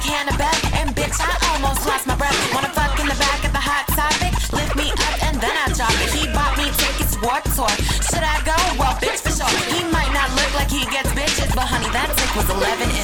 Annabelle, and bitch, I almost lost my breath. Wanna fuck in the back of the hot topic? Lift me up and then I drop it. He bought me tickets, Warped Tour. Should I go? Well, bitch, for sure. He might not look like he gets bitches, but honey, that dick was 11